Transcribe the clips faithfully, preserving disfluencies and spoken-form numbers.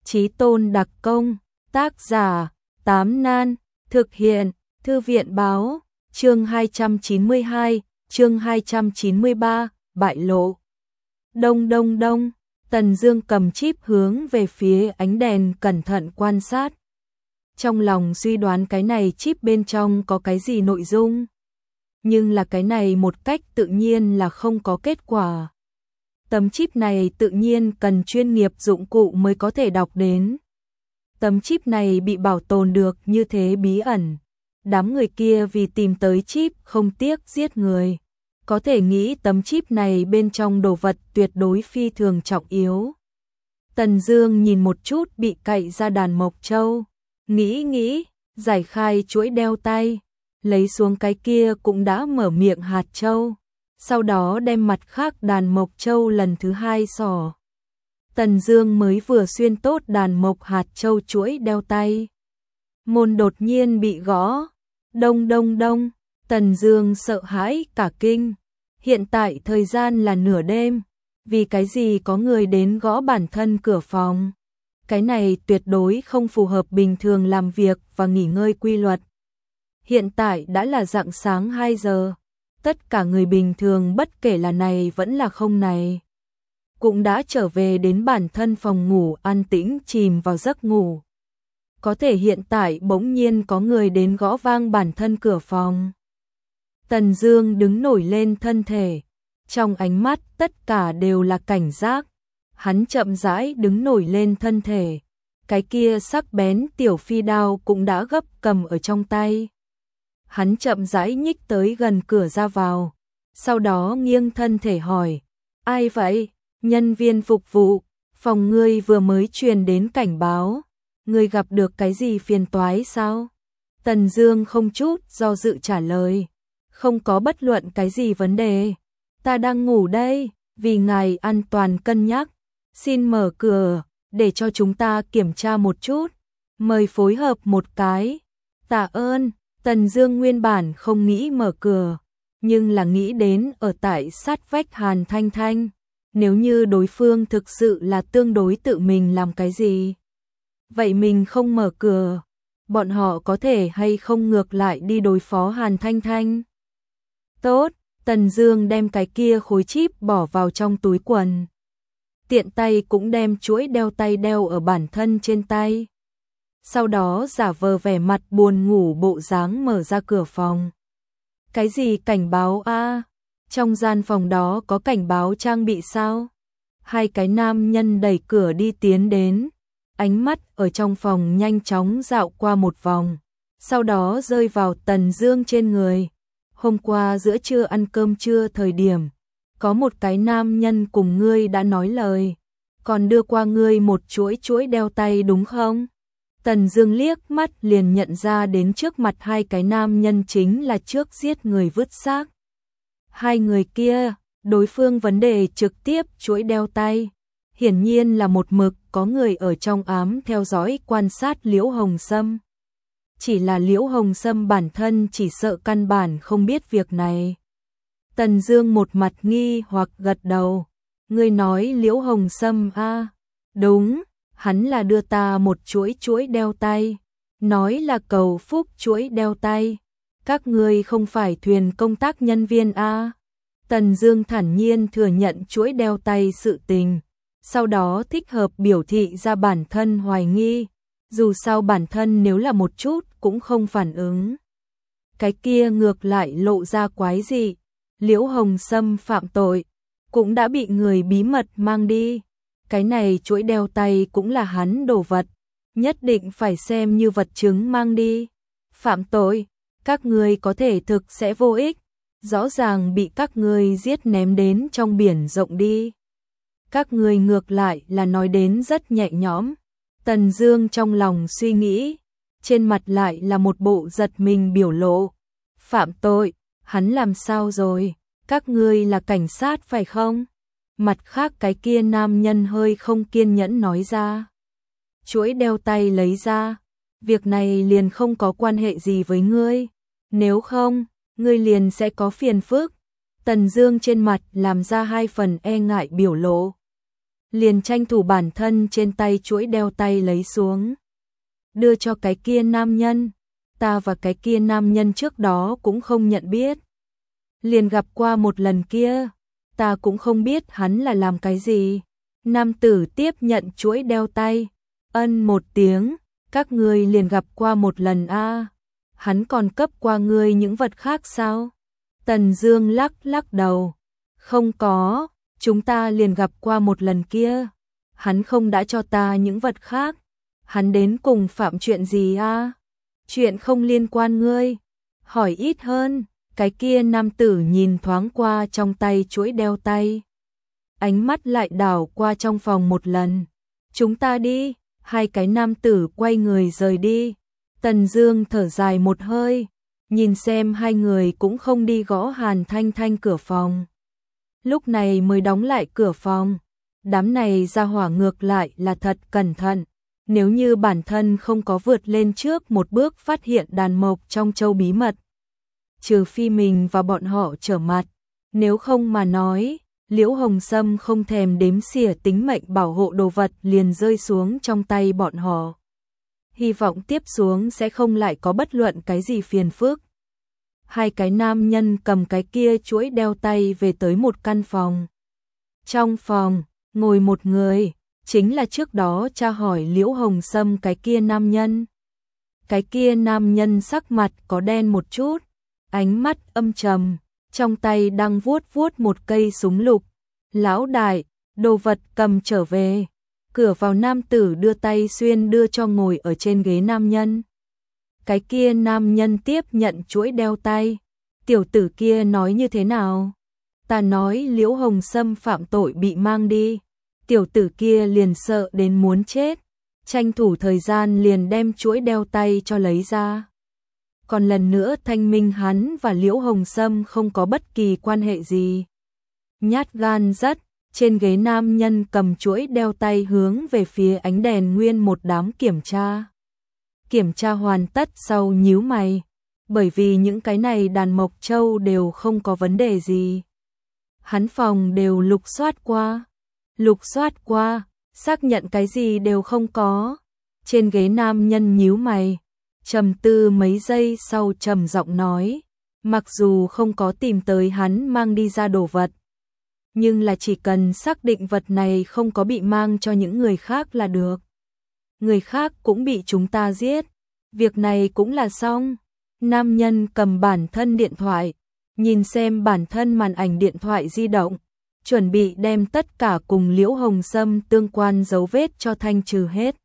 Chí tôn đặc công, tác giả, Tám Nan, thực hiện, Thư viện báo, chương hai trăm chín mươi hai, chương hai trăm chín mươi ba, bại lộ. Đông đông đông, Tần Dương cầm chip hướng về phía ánh đèn cẩn thận quan sát. Trong lòng suy đoán cái này chip bên trong có cái gì nội dung. Nhưng là cái này một cách tự nhiên là không có kết quả. Tấm chip này tự nhiên cần chuyên nghiệp dụng cụ mới có thể đọc đến. Tấm chip này bị bảo tồn được như thế bí ẩn. Đám người kia vì tìm tới chip không tiếc giết người. Có thể nghĩ tấm chip này bên trong đồ vật tuyệt đối phi thường trọng yếu. Tần Dương nhìn một chút bị cạy ra đàn mộc châu. Nghĩ nghĩ, giải khai chuỗi đeo tay. Lấy xuống cái kia cũng đã mở miệng hạt châu. Sau đó đem mặt khác đàn mộc châu lần thứ hai xỏ. Tần Dương mới vừa xuyên tốt đàn mộc hạt châu chuỗi đeo tay. Môn đột nhiên bị gõ. Đông đông đông, Tần Dương sợ hãi cả kinh. Hiện tại thời gian là nửa đêm. Vì cái gì có người đến gõ bản thân cửa phòng? Cái này tuyệt đối không phù hợp bình thường làm việc và nghỉ ngơi quy luật. Hiện tại đã là rạng sáng hai giờ. Tất cả người bình thường bất kể là này vẫn là không này, cũng đã trở về đến bản thân phòng ngủ an tĩnh chìm vào giấc ngủ. Có thể hiện tại bỗng nhiên có người đến gõ vang bản thân cửa phòng. Tần Dương đứng nổi lên thân thể. Trong ánh mắt tất cả đều là cảnh giác. Hắn chậm rãi đứng nổi lên thân thể. Cái kia sắc bén tiểu phi đao cũng đã gấp cầm ở trong tay. Hắn chậm rãi nhích tới gần cửa ra vào. Sau đó nghiêng thân thể hỏi. Ai vậy? Nhân viên phục vụ. Phòng ngươi vừa mới truyền đến cảnh báo. Ngươi gặp được cái gì phiền toái sao? Tần Dương không chút do dự trả lời. Không có bất luận cái gì vấn đề. Ta đang ngủ đây. Vì ngài an toàn cân nhắc. Xin mở cửa. Để cho chúng ta kiểm tra một chút. Mời phối hợp một cái. Tạ ơn. Tần Dương nguyên bản không nghĩ mở cửa, nhưng là nghĩ đến ở tại sát vách Hàn Thanh Thanh, nếu như đối phương thực sự là tương đối tự mình làm cái gì, vậy mình không mở cửa, bọn họ có thể hay không ngược lại đi đối phó Hàn Thanh Thanh. Tốt, Tần Dương đem cái kia khối chip bỏ vào trong túi quần. Tiện tay cũng đem chuỗi đeo tay đeo ở bản thân trên tay. Sau đó giả vờ vẻ mặt buồn ngủ bộ dáng mở ra cửa phòng. Cái gì cảnh báo a? À? Trong gian phòng đó có cảnh báo trang bị sao? Hai cái nam nhân đẩy cửa đi tiến đến. Ánh mắt ở trong phòng nhanh chóng dạo qua một vòng. Sau đó rơi vào Tần Dương trên người. Hôm qua giữa trưa ăn cơm trưa thời điểm. Có một cái nam nhân cùng ngươi đã nói lời. Còn đưa qua ngươi một chuỗi chuỗi đeo tay đúng không? Tần Dương liếc mắt liền nhận ra đến trước mặt hai cái nam nhân chính là trước giết người vứt xác. Hai người kia, đối phương vấn đề trực tiếp chuỗi đeo tay. Hiển nhiên là một mực có người ở trong ám theo dõi quan sát Liễu Hồng Sâm. Chỉ là Liễu Hồng Sâm bản thân chỉ sợ căn bản không biết việc này. Tần Dương một mặt nghi hoặc gật đầu. Ngươi nói Liễu Hồng Sâm a? À? Đúng. Hắn là đưa ta một chuỗi chuỗi đeo tay, nói là cầu phúc chuỗi đeo tay. Các ngươi không phải thuyền công tác nhân viên a? Tần Dương thản nhiên thừa nhận chuỗi đeo tay sự tình, sau đó thích hợp biểu thị ra bản thân hoài nghi, dù sao bản thân nếu là một chút cũng không phản ứng. Cái kia ngược lại lộ ra quái dị, Liễu Hồng Sâm phạm tội, cũng đã bị người bí mật mang đi. Cái này chuỗi đeo tay cũng là hắn đồ vật, nhất định phải xem như vật chứng mang đi. Phạm tội, các ngươi có thể thực sẽ vô ích, rõ ràng bị các ngươi giết ném đến trong biển rộng đi. Các ngươi ngược lại là nói đến rất nhẹ nhõm. Tần Dương trong lòng suy nghĩ, trên mặt lại là một bộ giật mình biểu lộ. Phạm tội, hắn làm sao rồi? Các ngươi là cảnh sát phải không? Mặt khác cái kia nam nhân hơi không kiên nhẫn nói ra. Chuỗi đeo tay lấy ra. Việc này liền không có quan hệ gì với ngươi. Nếu không, ngươi liền sẽ có phiền phức. Tần Dương trên mặt làm ra hai phần e ngại biểu lộ. liền tranh thủ bản thân trên tay chuỗi đeo tay lấy xuống. Đưa cho cái kia nam nhân, ta và cái kia nam nhân trước đó cũng không nhận biết. Liền gặp qua một lần kia, ta cũng không biết hắn là làm cái gì. Nam tử tiếp nhận chuỗi đeo tay, ân một tiếng, các ngươi liền gặp qua một lần a. À. Hắn còn cấp qua ngươi những vật khác sao? Tần Dương lắc lắc đầu, không có, chúng ta liền gặp qua một lần kia. Hắn không đã cho ta những vật khác. Hắn đến cùng phạm chuyện gì a? À? Chuyện không liên quan ngươi. Hỏi ít hơn. Cái kia nam tử nhìn thoáng qua trong tay chuỗi đeo tay. Ánh mắt lại đảo qua trong phòng một lần. Chúng ta đi. Hai cái nam tử quay người rời đi. Tần Dương thở dài một hơi. Nhìn xem hai người cũng không đi gõ Hàn Thanh Thanh cửa phòng. Lúc này mới đóng lại cửa phòng. Đám này ra hỏa ngược lại là thật cẩn thận. Nếu như bản thân không có vượt lên trước một bước phát hiện đàn mộc trong châu bí mật. Trừ phi mình và bọn họ trở mặt. Nếu không mà nói, Liễu Hồng Sâm không thèm đếm xỉa tính mệnh bảo hộ đồ vật liền rơi xuống trong tay bọn họ. Hy vọng tiếp xuống sẽ không lại có bất luận cái gì phiền phức. Hai cái nam nhân cầm cái kia chuỗi đeo tay về tới một căn phòng. Trong phòng, ngồi một người, chính là trước đó tra hỏi Liễu Hồng Sâm cái kia nam nhân. Cái kia nam nhân sắc mặt có đen một chút, ánh mắt âm trầm, trong tay đang vuốt vuốt một cây súng lục. Lão đại, đồ vật cầm trở về. Cửa vào nam tử đưa tay xuyên đưa cho ngồi ở trên ghế nam nhân. Cái kia nam nhân tiếp nhận chuỗi đeo tay. Tiểu tử kia nói như thế nào? Ta nói Liễu Hồng Sâm phạm tội bị mang đi. Tiểu tử kia liền sợ đến muốn chết. Tranh thủ thời gian liền đem chuỗi đeo tay cho lấy ra. Còn lần nữa thanh minh hắn và Liễu Hồng Sâm không có bất kỳ quan hệ gì. Nhát gan rất, trên ghế nam nhân cầm chuỗi đeo tay hướng về phía ánh đèn nguyên một đám kiểm tra. Kiểm tra hoàn tất sau nhíu mày, bởi vì những cái này đàn mộc châu đều không có vấn đề gì. Hắn phòng đều lục soát qua, lục soát qua, xác nhận cái gì đều không có. Trên ghế nam nhân nhíu mày, trầm tư mấy giây sau trầm giọng nói, mặc dù không có tìm tới hắn mang đi ra đồ vật, nhưng là chỉ cần xác định vật này không có bị mang cho những người khác là được. Người khác cũng bị chúng ta giết, việc này cũng là xong. Nam nhân cầm bản thân điện thoại, nhìn xem bản thân màn ảnh điện thoại di động, chuẩn bị đem tất cả cùng Liễu Hồng Sâm tương quan dấu vết cho thanh trừ hết.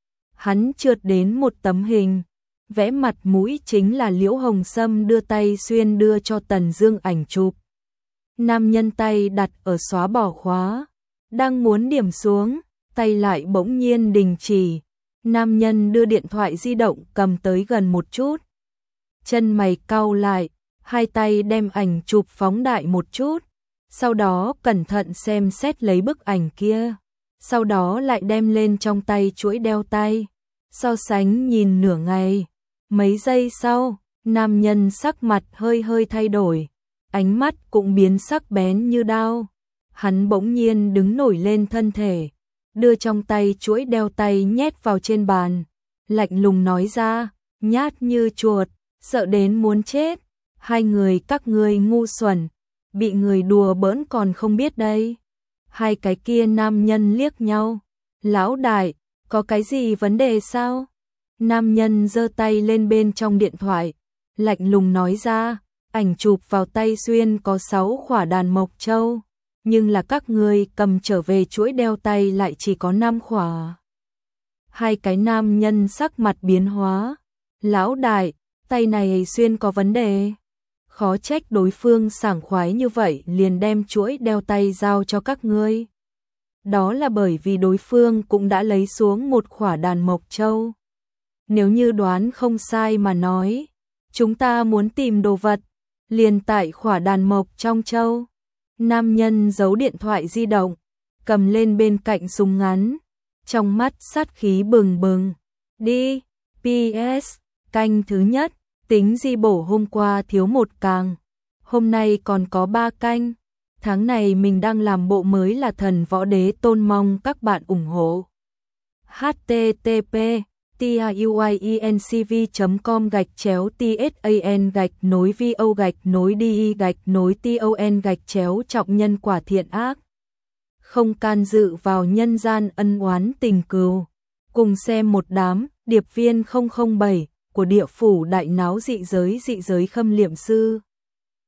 Hắn trượt đến một tấm hình, vẽ mặt mũi chính là Liễu Hồng Sâm đưa tay xuyên đưa cho Tần Dương ảnh chụp. Nam nhân tay đặt ở xóa bỏ khóa, đang muốn điểm xuống, tay lại bỗng nhiên đình chỉ. Nam nhân đưa điện thoại di động cầm tới gần một chút. Chân mày cau lại, hai tay đem ảnh chụp phóng đại một chút, sau đó cẩn thận xem xét lấy bức ảnh kia, sau đó lại đem lên trong tay chuỗi đeo tay, so sánh nhìn nửa ngày. Mấy giây sau, nam nhân sắc mặt hơi hơi thay đổi, ánh mắt cũng biến sắc bén như đao. Hắn bỗng nhiên đứng nổi lên thân thể, đưa trong tay chuỗi đeo tay nhét vào trên bàn, lạnh lùng nói ra, nhát như chuột, sợ đến muốn chết. Hai người các ngươi ngu xuẩn, bị người đùa bỡn còn không biết đây. Hai cái kia nam nhân liếc nhau, lão đại, có cái gì vấn đề sao? Nam nhân giơ tay lên bên trong điện thoại, lạnh lùng nói ra, ảnh chụp vào tay xuyên có sáu khỏa đàn mộc châu, nhưng là các ngươi cầm trở về chuỗi đeo tay lại chỉ có năm khỏa. Hai cái nam nhân sắc mặt biến hóa, lão đại, tay này xuyên có vấn đề. Khó trách đối phương sảng khoái như vậy liền đem chuỗi đeo tay giao cho các ngươi. Đó là bởi vì đối phương cũng đã lấy xuống một khỏa đàn mộc châu. Nếu như đoán không sai mà nói, chúng ta muốn tìm đồ vật, liền tại khỏa đàn mộc trong châu. Nam nhân giấu điện thoại di động, cầm lên bên cạnh súng ngắn, trong mắt sát khí bừng bừng. Đi, pê ét, canh thứ nhất, tính di bổ hôm qua thiếu một càng, hôm nay còn có ba canh. Tháng này mình đang làm bộ mới là Thần Võ Đế Tôn, mong các bạn ủng hộ. h t t p tiuyencv chấm com gạch chéo tsan gạch nối vo gạch nối đi gạch nối ton gạch chéo trọng nhân quả thiện ác. Không can dự vào nhân gian ân oán tình cừu. Cùng xem một đám điệp viên không không bảy của địa phủ đại náo dị giới dị giới Khâm Liệm Sư.